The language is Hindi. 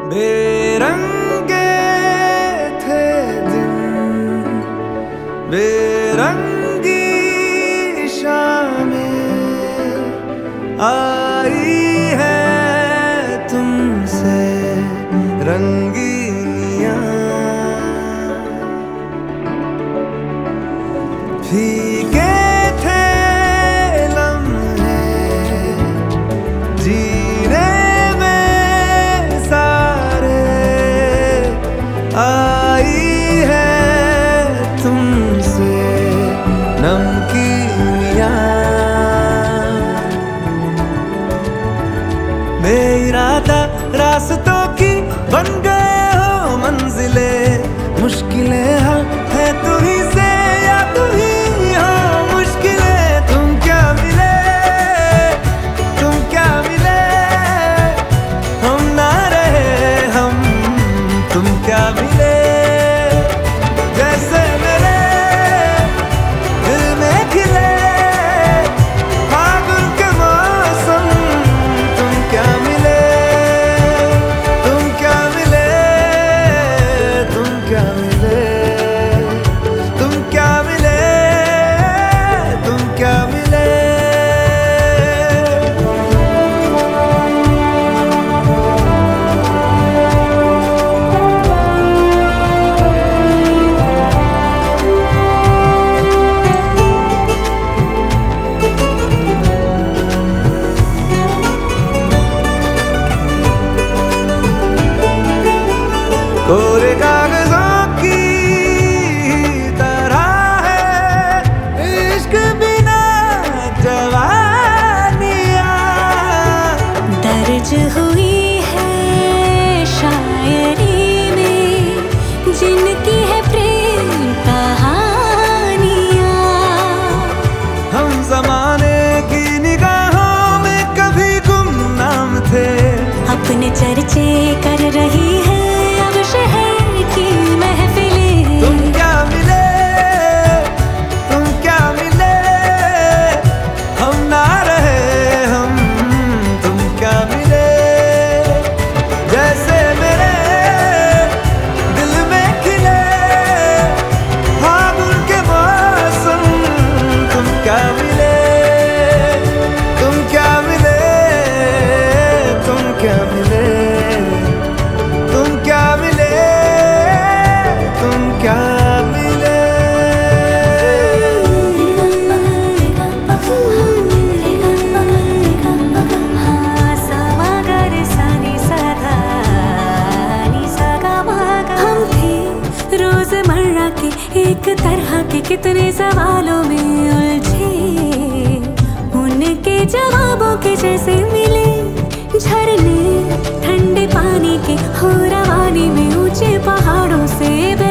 बेरंगे थे दिन, बेरंगी शामें आई है तुमसे रंगीनियां। फीके थे लम्हे जीने में सारे, आई है तुमसे नमकीनियां। बेइरादा रास्तों की बन गए हो मंजिले, मुश्किलें हल है तू ही से या तू ही हो मुश्किलें। तुम क्या मिले, तुम क्या मिले, हम ना रहे हम, तुम क्या मिले। जैसे मेरे दिल में खिले फागुन के मौसम, तुम क्या मिले, तुम क्या मिले, तुम क्या मिले, तुम क्या मिले, तुम क्या मिले। कोरे कागजों की तरह है इश्क बिना जवानियां, दर्ज हुई है शायरी में जिनकी है प्रेम कहानियां। हम जमाने की निगाहों में कभी गुमनाम थे, अपने चर्चे कर रही है अब शहर की महफिलें। तुम क्या मिले, तुम क्या मिले, हम ना रहे हम, तुम क्या मिले। जैसे मेरे दिल में खिले फागुन के मौसम, तुम क्या मिले, तुम क्या मिले, तुम क्या मिले, तुम क्या मिले, तुम क्या मिले। हम थे रोजमर्रा के एक तरह के कितने सवालों में उलझे, उनके जवाबों के जैसे मिले झरने ठंडे पानी के हो रवानी में ऊंचे पहाड़ों से।